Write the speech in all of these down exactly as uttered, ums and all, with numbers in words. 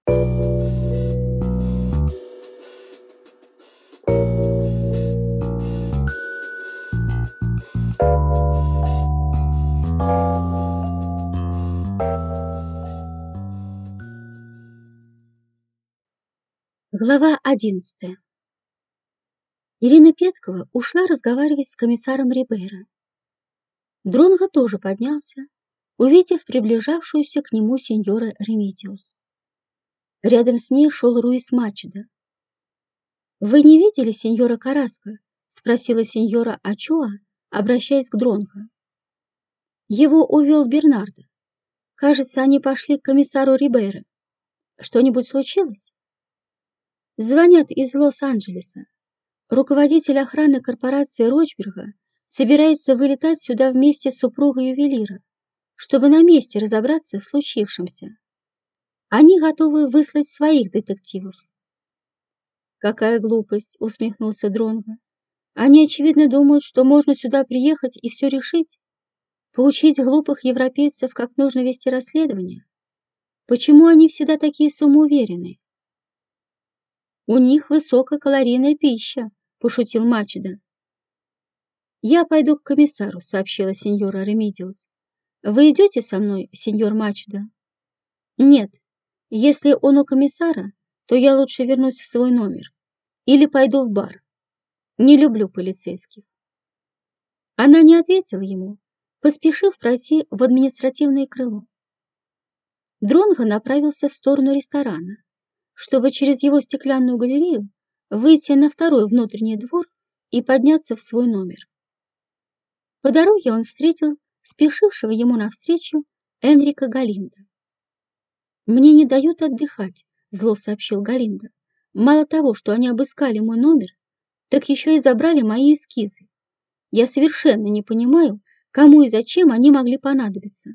Глава одиннадцатая. Ирина Петкова ушла разговаривать с комиссаром Рибейро. Дронго тоже поднялся, увидев приближавшуюся к нему сеньора Ремедиус. Рядом с ней шел Руис Мачедо. «Вы не видели сеньора Караско?» — спросила сеньора Ачоа, обращаясь к Дронго. «Его увел Бернардо. Кажется, они пошли к комиссару Рибейро. Что-нибудь случилось?» «Звонят из Лос-Анджелеса. Руководитель охраны корпорации Рочберга собирается вылетать сюда вместе с супругой ювелира, чтобы на месте разобраться в случившемся. Они готовы выслать своих детективов». «Какая глупость!» — усмехнулся Дронго. «Они, очевидно, думают, что можно сюда приехать и все решить, поучить глупых европейцев, как нужно вести расследование. Почему они всегда такие самоуверенные?» «У них высококалорийная пища», — пошутил Мачедо. «Я пойду к комиссару», — сообщила сеньора Ремедиус. «Вы идете со мной, сеньор Мачедо?» «Нет. Если он у комиссара, то я лучше вернусь в свой номер. Или пойду в бар. Не люблю полицейских». Она не ответила ему, поспешив пройти в административное крыло. Дронго направился в сторону ресторана, чтобы через его стеклянную галерею выйти на второй внутренний двор и подняться в свой номер. По дороге он встретил спешившего ему навстречу Энрико Галиндо. «Мне не дают отдыхать», — зло сообщил Галиндо. «Мало того, что они обыскали мой номер, так еще и забрали мои эскизы. Я совершенно не понимаю, кому и зачем они могли понадобиться».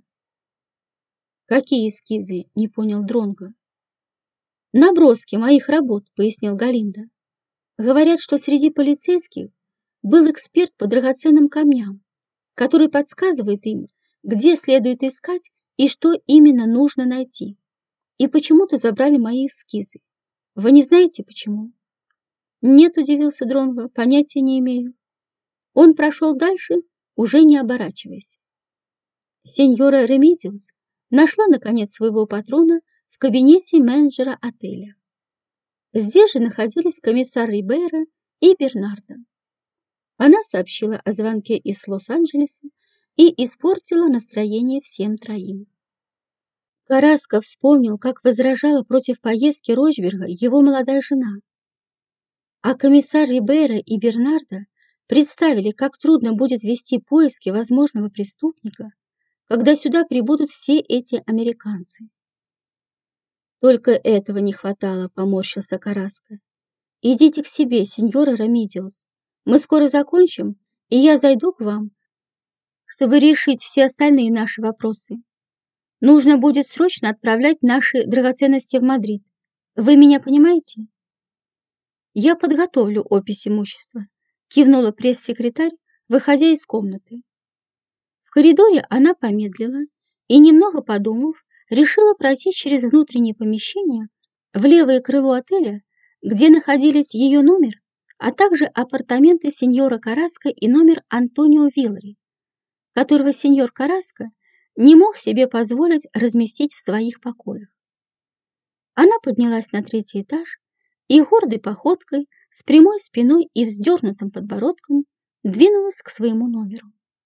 «Какие эскизы?» — не понял Дронго. «Наброски моих работ», — пояснил Галиндо. «Говорят, что среди полицейских был эксперт по драгоценным камням, который подсказывает им, где следует искать и что именно нужно найти. И почему-то забрали мои эскизы. Вы не знаете, почему?» «Нет», — удивился Дронго, — «понятия не имею». Он прошел дальше, уже не оборачиваясь. Сеньора Ремедиус нашла, наконец, своего патрона в кабинете менеджера отеля. Здесь же находились комиссар Рибейро и Бернардо. Она сообщила о звонке из Лос-Анджелеса и испортила настроение всем троим. Караско вспомнил, как возражала против поездки Рочберга его молодая жена. А комиссар Рибейро и Бернардо представили, как трудно будет вести поиски возможного преступника, когда сюда прибудут все эти американцы. «Только этого не хватало», — поморщился Караско. «Идите к себе, сеньора Ремедиус. Мы скоро закончим, и я зайду к вам, чтобы решить все остальные наши вопросы. Нужно будет срочно отправлять наши драгоценности в Мадрид. Вы меня понимаете?» «Я подготовлю опись имущества», — кивнула пресс-секретарь, выходя из комнаты. В коридоре она помедлила и, немного подумав, решила пройти через внутреннее помещение в левое крыло отеля, где находились ее номер, а также апартаменты сеньора Караско и номер Антонио Виллари, которого сеньор Караско не мог себе позволить разместить в своих покоях. Она поднялась на третий этаж и гордой походкой, с прямой спиной и вздернутым подбородком двинулась к своему номеру.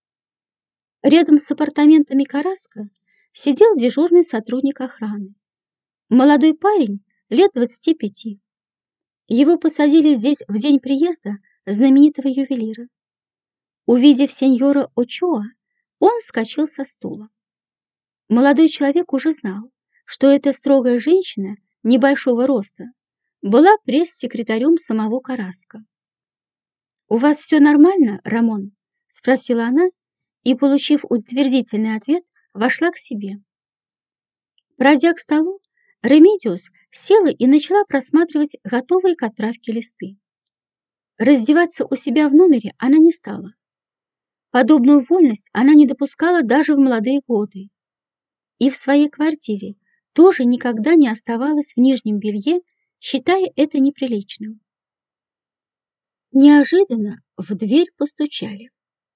Рядом с апартаментами Караско сидел дежурный сотрудник охраны. Молодой парень лет двадцати пяти. Его посадили здесь в день приезда знаменитого ювелира. Увидев сеньора Очоа, он вскочил со стула. Молодой человек уже знал, что эта строгая женщина небольшого роста была пресс-секретарем самого Караско. «У вас все нормально, Рамон?» — спросила она, и, получив утвердительный ответ, вошла к себе. Пройдя к столу, Ремедиус села и начала просматривать готовые к отправке листы. Раздеваться у себя в номере она не стала. Подобную вольность она не допускала даже в молодые годы. И в своей квартире тоже никогда не оставалась в нижнем белье, считая это неприличным. Неожиданно в дверь постучали.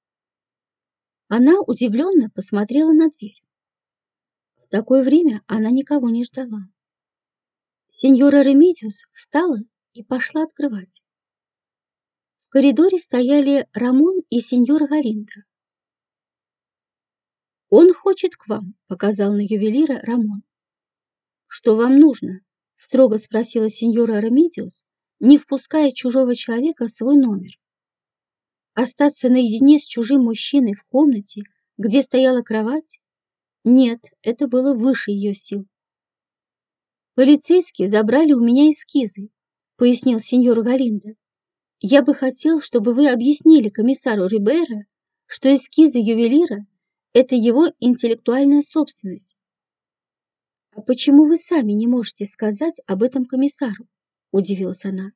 Она удивленно посмотрела на дверь. В такое время она никого не ждала. Сеньора Ремедиус встала и пошла открывать. В коридоре стояли Рамон и сеньора Галинда. «Он хочет к вам», — показал на ювелира Рамон. «Что вам нужно?» — строго спросила сеньора Ремедиус, не впуская чужого человека в свой номер. Остаться наедине с чужим мужчиной в комнате, где стояла кровать? Нет, это было выше ее сил. «Полицейские забрали у меня эскизы», — пояснил сеньор Галинда. «Я бы хотел, чтобы вы объяснили комиссару Рибейро, что эскизы ювелира — это его интеллектуальная собственность». «А почему вы сами не можете сказать об этом комиссару?» — удивилась она.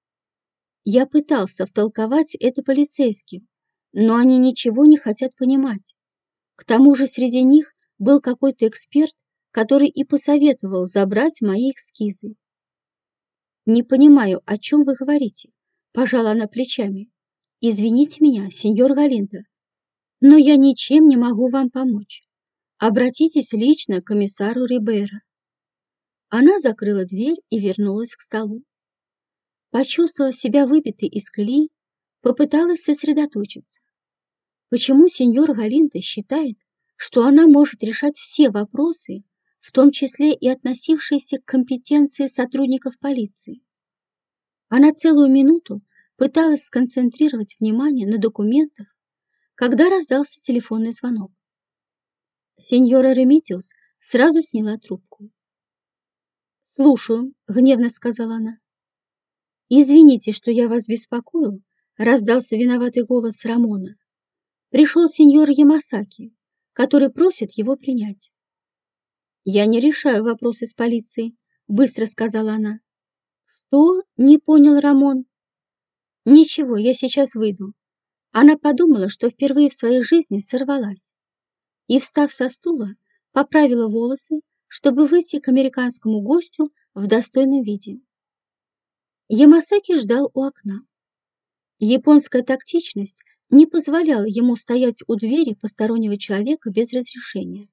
«Я пытался втолковать это полицейским, но они ничего не хотят понимать. К тому же среди них был какой-то эксперт, который и посоветовал забрать мои эскизы». «Не понимаю, о чем вы говорите», — пожала она плечами. «Извините меня, сеньор Галинда, но я ничем не могу вам помочь. Обратитесь лично к комиссару Рибейро». Она закрыла дверь и вернулась к столу. Почувствовав себя выбитой из колеи, попыталась сосредоточиться. Почему сеньор Галинда считает, что она может решать все вопросы, в том числе и относившиеся к компетенции сотрудников полиции? Она целую минуту пыталась сконцентрировать внимание на документах, когда раздался телефонный звонок. Сеньора Ремедиус сразу сняла трубку. «Слушаю», — гневно сказала она. «Извините, что я вас беспокою», — раздался виноватый голос Рамона. «Пришел сеньор Ямасаки, который просит его принять». «Я не решаю вопросы с полицией», — быстро сказала она. «Что?» — не понял Рамон. «Ничего, я сейчас выйду». Она подумала, что впервые в своей жизни сорвалась, и, встав со стула, поправила волосы, чтобы выйти к американскому гостю в достойном виде. Ямасаки ждал у окна. Японская тактичность не позволяла ему стоять у двери постороннего человека без разрешения.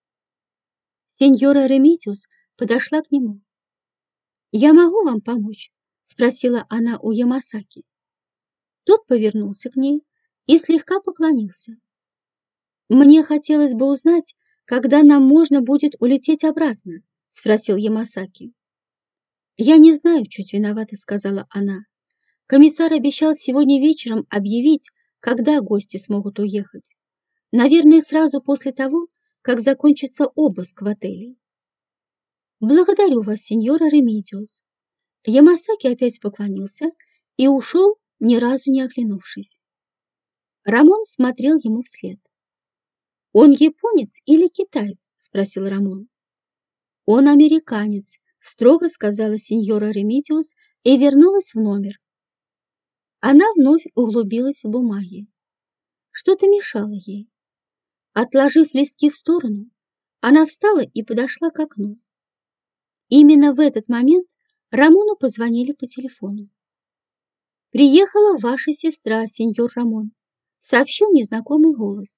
Сеньора Ремедиус подошла к нему. «Я могу вам помочь?» — спросила она у Ямасаки. Тот повернулся к ней и слегка поклонился. «Мне хотелось бы узнать, когда нам можно будет улететь обратно?» — спросил Ямасаки. «Я не знаю», — чуть виновата сказала она. «Комиссар обещал сегодня вечером объявить, когда гости смогут уехать. Наверное, сразу после того, как закончится обыск в отеле». «Благодарю вас, сеньора Ремедиус». Ямасаки опять поклонился и ушел, ни разу не оглянувшись. Рамон смотрел ему вслед. «Он японец или китаец?» — спросил Рамон. «Он американец», — строго сказала сеньора Ремедиус и вернулась в номер. Она вновь углубилась в бумаги. Что-то мешало ей. Отложив листки в сторону, она встала и подошла к окну. Именно в этот момент Рамону позвонили по телефону. «Приехала ваша сестра, сеньор Рамон», — сообщил незнакомый голос.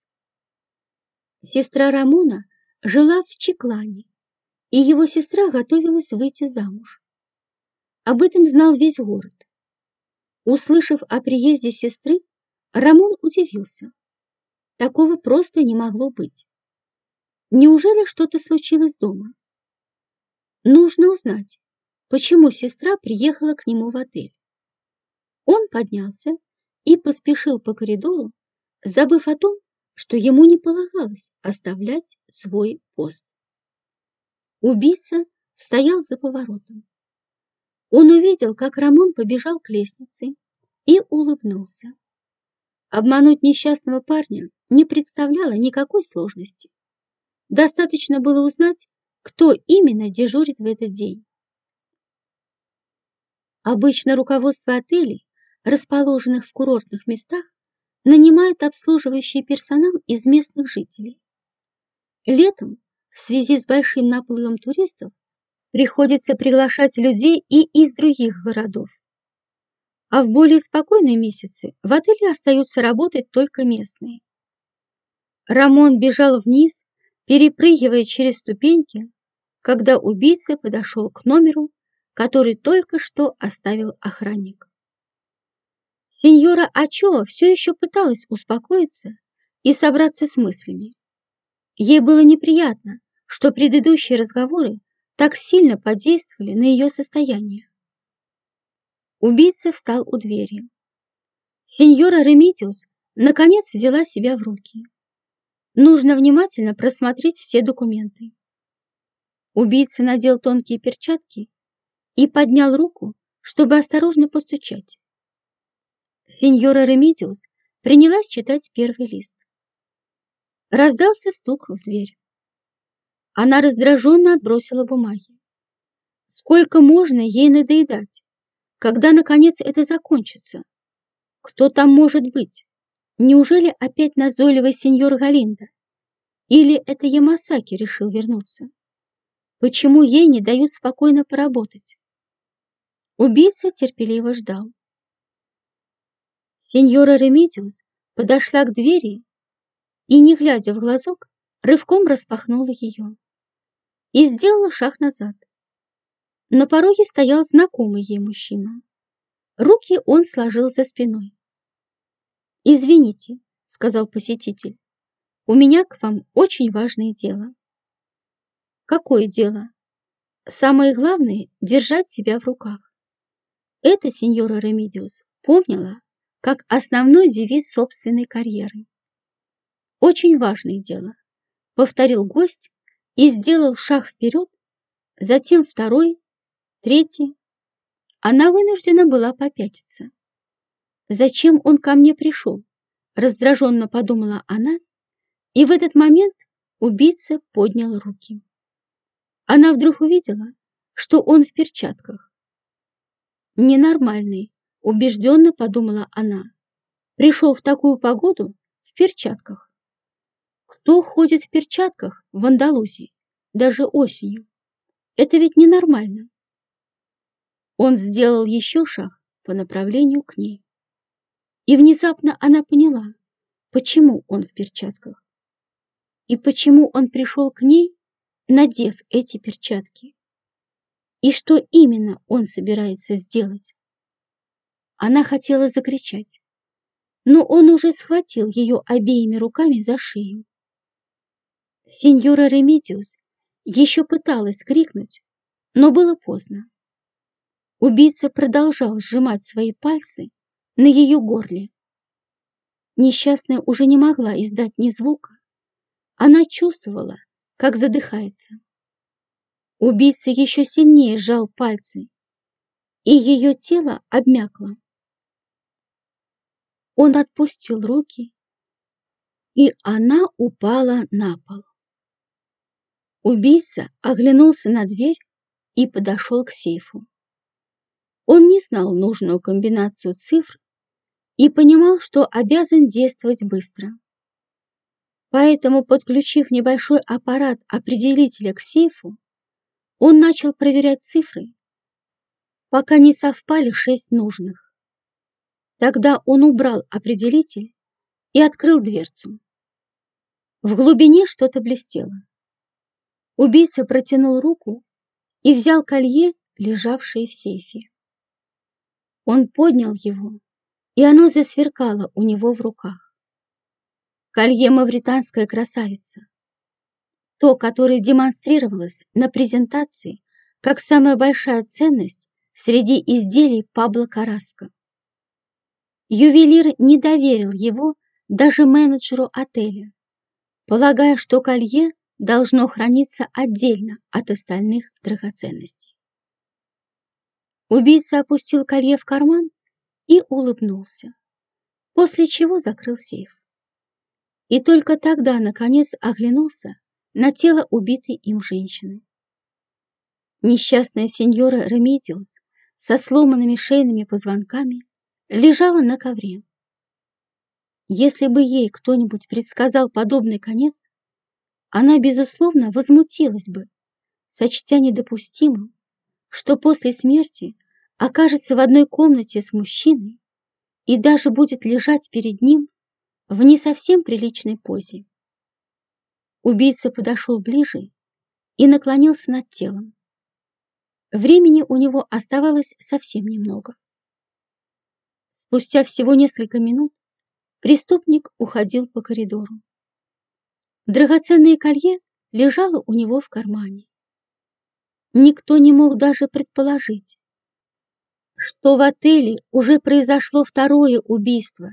Сестра Рамона жила в Чиклане, и его сестра готовилась выйти замуж. Об этом знал весь город. Услышав о приезде сестры, Рамон удивился. Такого просто не могло быть. Неужели что-то случилось дома? Нужно узнать, почему сестра приехала к нему в отель. Он поднялся и поспешил по коридору, забыв о том, что ему не полагалось оставлять свой пост. Убийца стоял за поворотом. Он увидел, как Рамон побежал к лестнице и улыбнулся. Обмануть несчастного парня не представляло никакой сложности. Достаточно было узнать, кто именно дежурит в этот день. Обычно руководство отелей, расположенных в курортных местах, нанимает обслуживающий персонал из местных жителей. Летом в в связи с большим наплывом туристов приходится приглашать людей и из других городов. А в более спокойные месяцы в отеле остаются работать только местные. Рамон бежал вниз, перепрыгивая через ступеньки, когда убийца подошел к номеру, который только что оставил охранник. Сеньора Ачоа все еще пыталась успокоиться и собраться с мыслями. Ей было неприятно, что предыдущие разговоры так сильно подействовали на ее состояние. Убийца встал у двери. Сеньора Ремедиус наконец взяла себя в руки. Нужно внимательно просмотреть все документы. Убийца надел тонкие перчатки и поднял руку, чтобы осторожно постучать. Сеньора Ремедиус принялась читать первый лист. Раздался стук в дверь. Она раздраженно отбросила бумаги. Сколько можно ей надоедать? Когда, наконец, это закончится? Кто там может быть? Неужели опять назойливый сеньор Галинда? Или это Ямасаки решил вернуться? Почему ей не дают спокойно поработать? Убийца терпеливо ждал. Сеньора Ремедиус подошла к двери и, не глядя в глазок, рывком распахнула ее и сделала шаг назад. На пороге стоял знакомый ей мужчина. Руки он сложил за спиной. «Извините», — сказал посетитель, — «у меня к вам очень важное дело». «Какое дело?» «Самое главное — держать себя в руках». Это сеньора Ремедиус помнила как основной девиз собственной карьеры. «Очень важное дело», — повторил гость и сделал шаг вперед, затем второй, третий. Она вынуждена была попятиться. «Зачем он ко мне пришел?» — раздраженно подумала она, и в этот момент убийца поднял руки. Она вдруг увидела, что он в перчатках. «Ненормальный», — убежденно подумала она, пришел в такую погоду в перчатках. Кто ходит в перчатках в Андалусии, даже осенью? Это ведь ненормально. Он сделал еще шаг по направлению к ней. И внезапно она поняла, почему он в перчатках. И почему он пришел к ней, надев эти перчатки. И что именно он собирается сделать. Она хотела закричать, но он уже схватил ее обеими руками за шею. Сеньора Ремедиус еще пыталась крикнуть, но было поздно. Убийца продолжал сжимать свои пальцы на ее горле. Несчастная уже не могла издать ни звука. Она чувствовала, как задыхается. Убийца еще сильнее сжал пальцы, и ее тело обмякло. Он отпустил руки, и она упала на пол. Убийца оглянулся на дверь и подошел к сейфу. Он не знал нужную комбинацию цифр и понимал, что обязан действовать быстро. Поэтому, подключив небольшой аппарат определителя к сейфу, он начал проверять цифры, пока не совпали шесть нужных. Тогда он убрал определитель и открыл дверцу. В глубине что-то блестело. Убийца протянул руку и взял колье, лежавшее в сейфе. Он поднял его, и оно засверкало у него в руках. Колье «Мавританская красавица», то, которое демонстрировалось на презентации как самая большая ценность среди изделий Пабло Карраско. Ювелир не доверил его даже менеджеру отеля, полагая, что колье должно храниться отдельно от остальных драгоценностей. Убийца опустил колье в карман и улыбнулся, после чего закрыл сейф. И только тогда, наконец, оглянулся на тело убитой им женщины. Несчастная сеньора Ремедиус со сломанными шейными позвонками лежала на ковре. Если бы ей кто-нибудь предсказал подобный конец, она, безусловно, возмутилась бы, сочтя недопустимым, что после смерти окажется в одной комнате с мужчиной и даже будет лежать перед ним в не совсем приличной позе. Убийца подошел ближе и наклонился над телом. Времени у него оставалось совсем немного. Спустя всего несколько минут преступник уходил по коридору. Драгоценное колье лежало у него в кармане. Никто не мог даже предположить, что в отеле уже произошло второе убийство.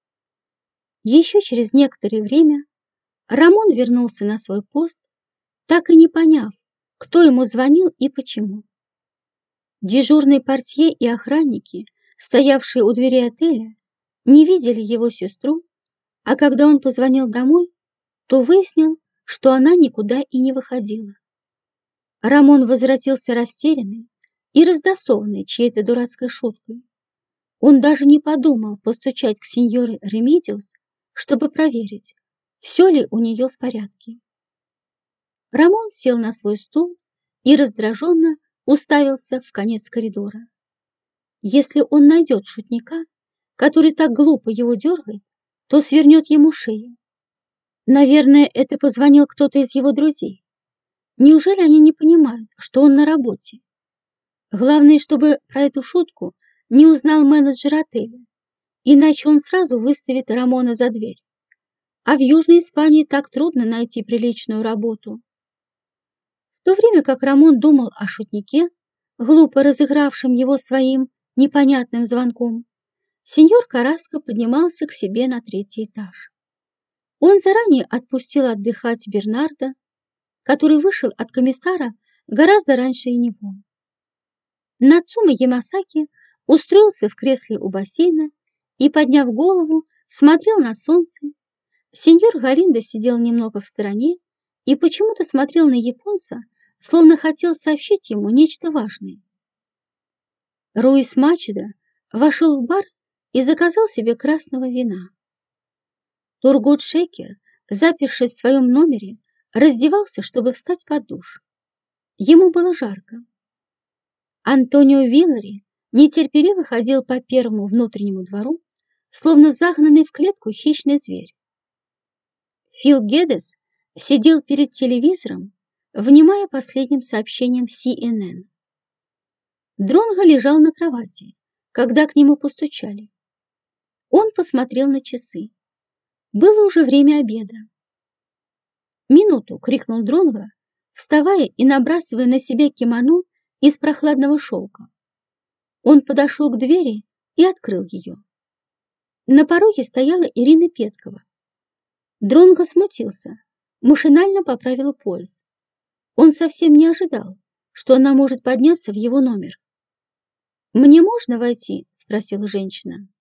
Еще через некоторое время Рамон вернулся на свой пост, так и не поняв, кто ему звонил и почему. Дежурный портье и охранники, стоявшие у двери отеля, не видели его сестру, а когда он позвонил домой, то выяснил, что она никуда и не выходила. Рамон возвратился растерянный и раздосованный чьей-то дурацкой шуткой. Он даже не подумал постучать к сеньоре Ремедиус, чтобы проверить, все ли у нее в порядке. Рамон сел на свой стул и раздраженно уставился в конец коридора. Если он найдет шутника, который так глупо его дергает, то свернет ему шею. Наверное, это позвонил кто-то из его друзей. Неужели они не понимают, что он на работе? Главное, чтобы про эту шутку не узнал менеджер отеля, иначе он сразу выставит Рамона за дверь. А в Южной Испании так трудно найти приличную работу. В то время как Рамон думал о шутнике, глупо разыгравшем его своим непонятным звонком, сеньор Караско поднимался к себе на третий этаж. Он заранее отпустил отдыхать Бернарда, который вышел от комиссара гораздо раньше и него. Нацума Ямасаки устроился в кресле у бассейна и, подняв голову, смотрел на солнце. Сеньор Галиндо сидел немного в стороне и почему-то смотрел на японца, словно хотел сообщить ему нечто важное. Руис Мачедо вошел в бар и заказал себе красного вина. Тургут Шекер, запершись в своем номере, раздевался, чтобы встать под душ. Ему было жарко. Антонио Виллари нетерпеливо ходил по первому внутреннему двору, словно загнанный в клетку хищный зверь. Фил Геддес сидел перед телевизором, внимая последним сообщениям Си Эн Эн. Дронго лежал на кровати, когда к нему постучали. Он посмотрел на часы. Было уже время обеда. «Минуту!» — крикнул Дронго, вставая и набрасывая на себя кимоно из прохладного шелка. Он подошел к двери и открыл ее. На пороге стояла Ирина Петкова. Дронго смутился, машинально поправил пояс. Он совсем не ожидал, что она может подняться в его номер. «Мне можно войти?» — спросила женщина.